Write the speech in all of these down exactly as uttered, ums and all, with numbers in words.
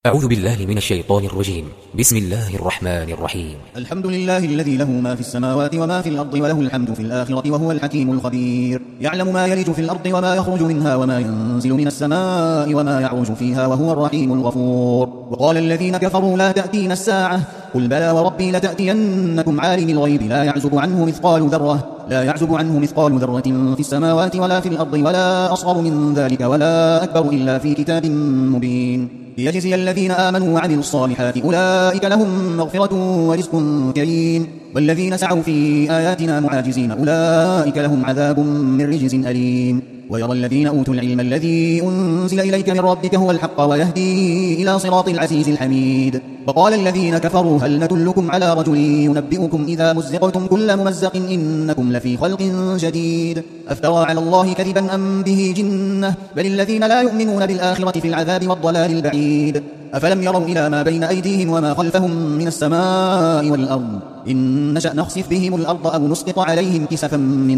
أعوذ بالله من الشيطان الرجيم. بسم الله الرحمن الرحيم. الحمد لله الذي له ما في السماوات وما في الأرض وله الحمد في الآخرة وهو الحكيم الخبير. يعلم ما يلج في الأرض وما يخرج منها وما ينزل من السماء وما يعرج فيها وهو الرحيم الغفور. وقال الذين كفروا لا تأتينا الساعة قل بلى وربي لتأتينكم عالم الغيب لا يعزب عنه مثقال ذرة لا يعزب عنه مثقال ذرة في السماوات ولا في الأرض ولا أصغر من ذلك ولا أكبر إلا في كتاب مبين ليجزي الذين آمنوا وعملوا الصالحات أولئك لهم مغفرة ورزق كريم والذين سعوا في آياتنا معاجزين أولئك لهم عذاب من رجز أليم. ويرى الذين أوتوا العلم الذي أنزل إليك من ربك هو الحق ويهدي إلى صراط العزيز الحميد. وقال الذين كفروا هل ندلكم على رجل ينبئكم إذا مزقتم كل ممزق إنكم لفي خلق جديد أفترى على الله كذبا أم به جنة بل الذين لا يؤمنون بالآخرة في العذاب والضلال البعيد. أفلم يروا إلى ما بين أيديهم وما خلفهم من السماء والأرض إن نشأ نخسف بهم الأرض أو نسقط عليهم كسفا من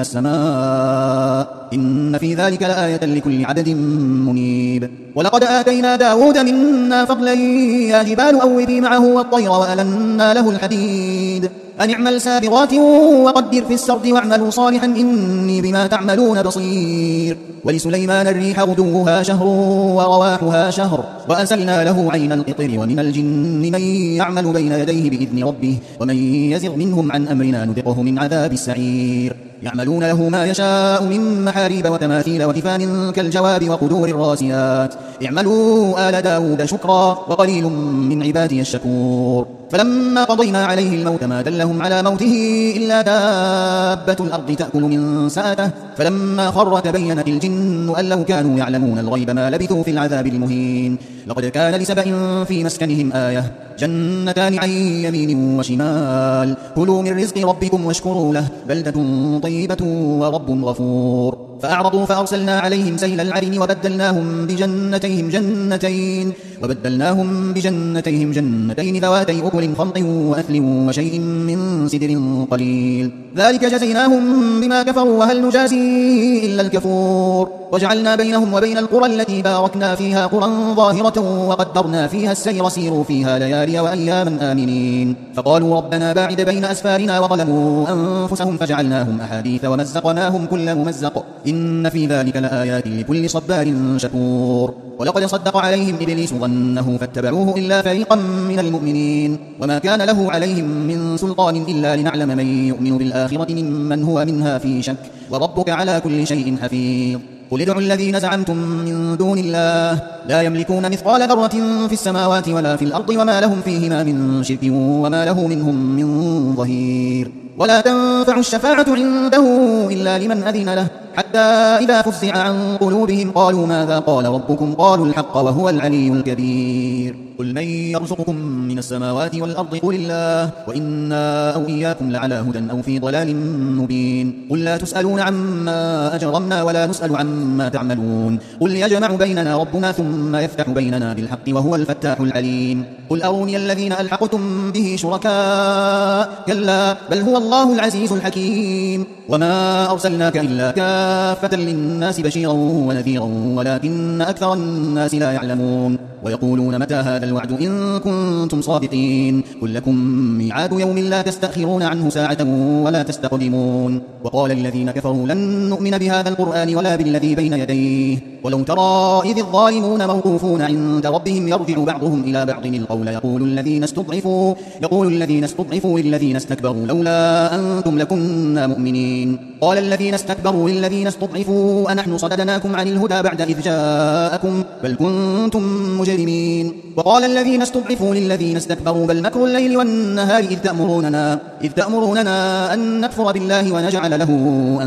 السماء إن في ذلك لآية لكل عبد منيب. ولقد آتينا داود منا فضلا يا جبال أوبي معه والطير وألنا له الحديد أن اعمل سابغات وقدر في السرد واعملوا صالحا إني بما تعملون بصير. ولسليمان الريح غدوها شهر ورواحها شهر وأسلنا له عين القطر ومن الجن من يعمل بين يديه بإذن ربه ومن يزغ منهم عن أمرنا نذقه من عذاب السعير. يعملون له ما يشاء من محاريب وتماثيل وجفان كالجواب وقدور الراسيات اعملوا آل داود شكرا وقليل من عبادي الشكور. فلما قضينا عليه الموت ما دلهم على موته إلا دابة الأرض تأكل من سأته فلما خر تبينت الجن أن لو كانوا يعلمون الغيب ما لبثوا في العذاب المهين. لقد كان لسبأ في مسكنهم آية جنتان عن يمين وشمال كلوا من رزق ربكم واشكروا له بلدة طيبة ورب غفور. فأعرضوا فأرسلنا عليهم سيل العرم وبدلناهم بجنتيهم جنتين وبدلناهم بجنتيهم جنتين ذواتي أكل خمط وأثل وشيء من سدر قليل ذلك جزيناهم بما كفروا وهل نجازي إلا الكفور. وجعلنا بينهم وبين القرى التي باركنا فيها قرى ظاهرة وقدرنا فيها السير سيروا فيها ليالي وأياما آمنين. فقالوا ربنا باعد بين أسفارنا وظلموا أنفسهم فجعلناهم أحاديث ومزقناهم كل ممزق إن في ذلك لآيات لكل صبار شكور. ولقد صدق عليهم إبليس ظنه فاتبعوه إلا فريقا من المؤمنين وما كان له عليهم من سلطان إلا لنعلم من يؤمن بالآخرة ممن هو منها في شك وربك على كل شيء حفيظ. قل ادعوا الذين زعمتم من دون الله لا يملكون مثقال ذرة في السماوات ولا في الأرض وما لهم فيهما من شرك وما له منهم من ظهير. ولا تنفع الشفاعة عنده إلا لمن أذن له حتى إذا فزع عن قلوبهم قالوا ماذا قال ربكم قالوا الحق وهو العلي الكبير. قل من يرزقكم من السماوات والأرض قل الله وإنا أو إياكم لعلى هدى أو في ضلال مبين. قل لا تسألون عما أجرمنا ولا نسأل عما تعملون قل يجمع بيننا ربنا ثم يفتح بيننا بالحق وهو الفتاح العليم. قل أروني الذين ألحقتم به شركاء كلا بل هو الله العزيز الحكيم. وما أرسلناك إلا كافة للناس بشيرا ونذيرا ولكن أكثر الناس لا يعلمون. ويقولون متى هذا الوعد إن كنتم صادقين قل لكم ميعاد يوم لا تستأخرون عنه ساعة ولا تستقدمون. وقال الذين كفروا لن نؤمن بهذا القرآن ولا بالذي بين يديه ولو ترى إذ الظالمون موقوفون عند ربهم يرجع بعضهم إلى بعض القول يقول الذين استضعفوا يقول الذين استضعفوا للذين استكبروا لولا أنتم لكنا مؤمنين قال الذين استكبروا للذين استضعفوا أنحن صددناكم عن الهدى بعد إذ جاءكم بل كنتم مجرمين. وقال الذين استضعفوا للذين استكبروا بل مكر الليل والنهار إذ تأمروننا إذ تأمروننا أن نكفر بالله ونجعل له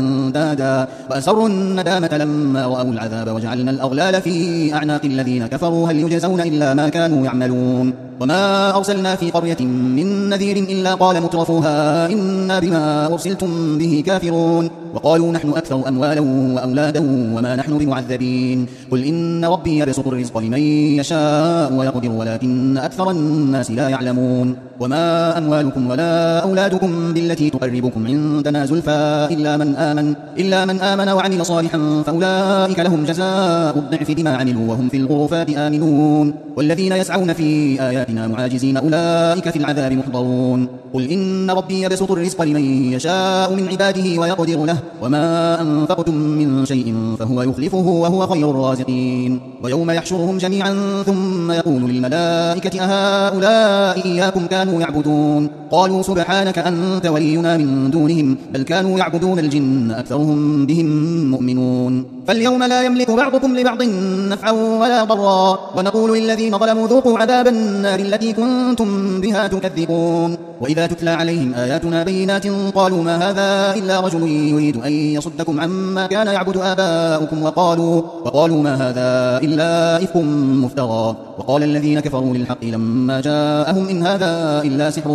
أندادا وأسروا الندامة لما رأوا العذاب وجعلنا الأغلال في أعناق الذين كفروا هل يجزون إلا ما كانوا يعملون. وما أرسلنا في قرية من نذير إلا قال مترفوها إنا بما أرسلتم به كافرون وقالوا نحن أكثر أموالا وأولادا وما نحن بمعذبين قل إن ربي يبسط الرزق لمن يشاء ويقدر ولكن أكثر الناس لا يعلمون وما أموالكم ولا أولادكم بالتي تقربكم عندنا زلفى إلا من آمن إلا من آمن وعمل صالحا فأولئك لهم جزاء الضعف بما عملوا وهم في الغرفات آمنون والذين يسعون في آياتنا معاجزين أولئك في العذاب محضرون قل إن ربي يبسط الرزق لمن يشاء من عباده ويقدر له وما أنفقتم من شيء فهو يخلفه وهو خير الرازقين ويوم يحشرهم جميعا ثم يقول للملائكة أهؤلاء إياكم كانوا يعبدون قالوا سبحانك أنت ولينا من دونهم بل كانوا يعبدون الجن أكثرهم بهم مؤمنون فاليوم لا يملك بعضكم لبعض نفعا ولا ضرا ونقول للذين ظلموا ذوقوا عذاب النار التي كنتم بها تكذبون وإذا تتلى عليهم آياتنا بينات قالوا ما هذا إلا رجل يريد أن يصدكم عما كان يعبد آباؤكم وقالوا, وقالوا ما هذا إلا إفك مفترى وقال الذين كفروا للحق لما جاءهم إن هذا إلا سحر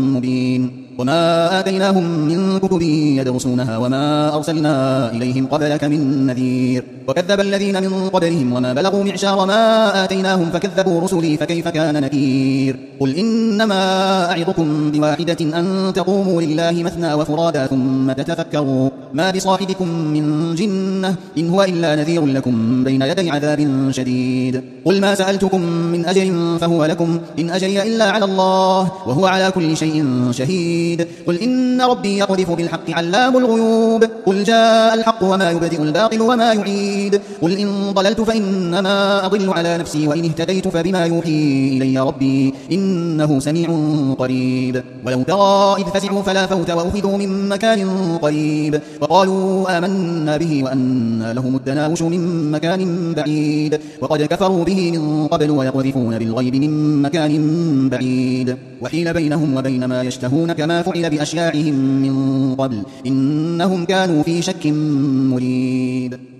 مبين وما آتيناهم من كتب يدرسونها وما أرسلنا إليهم قبلك من نذير وكذب الذين من قبلهم وما بلغوا معشار ما آتيناهم فكذبوا رسلي فكيف كان نكير قل إنما أعظكم بواحدة أن تقوموا لله مثنى وفرادا ثم تتفكروا ما بصاحبكم من جنة إن هو إلا نذير لكم بين يدي عذاب شديد قل ما سألتكم من أجر فهو لكم إن أجري إلا على الله وهو على كل شيء شهيد قل إن ربي يقذف بالحق علام الغيوب قل جاء الحق وما يبدئ الباطل وما يعيد قل إن ضللت فإنما أضل على نفسي وإن اهتديت فبما يوحي إلي ربي إنه سميع قريب ولو ترى إذ فزعوا فلا فوت وأخذوا من مكان قريب وقالوا آمنا به وأن لهم التناوش من مكان بعيد وقد كفروا به من قبل ويقذفون بالغيب من مكان بعيد وحيل بينهم وبين ما يشتهون كما فعل بأشياعهم من قبل إنهم كانوا في شك مريب